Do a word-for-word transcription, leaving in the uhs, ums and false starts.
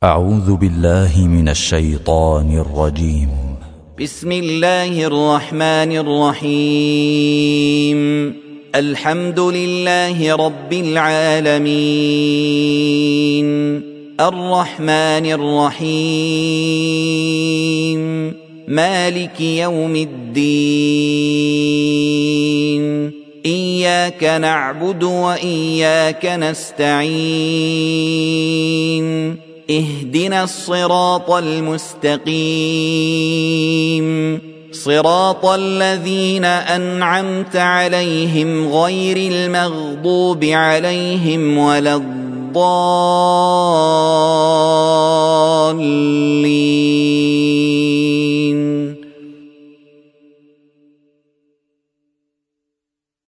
أعوذ بالله من الشيطان الرجيم. بسم الله الرحمن الرحيم. الحمد لله رب العالمين، الرحمن الرحيم، مالك يوم الدين. إياك نعبد وإياك نستعين. اهدنا الصراط المستقيم، صراط الذين أنعمت عليهم غير المغضوب عليهم ولا الضالين.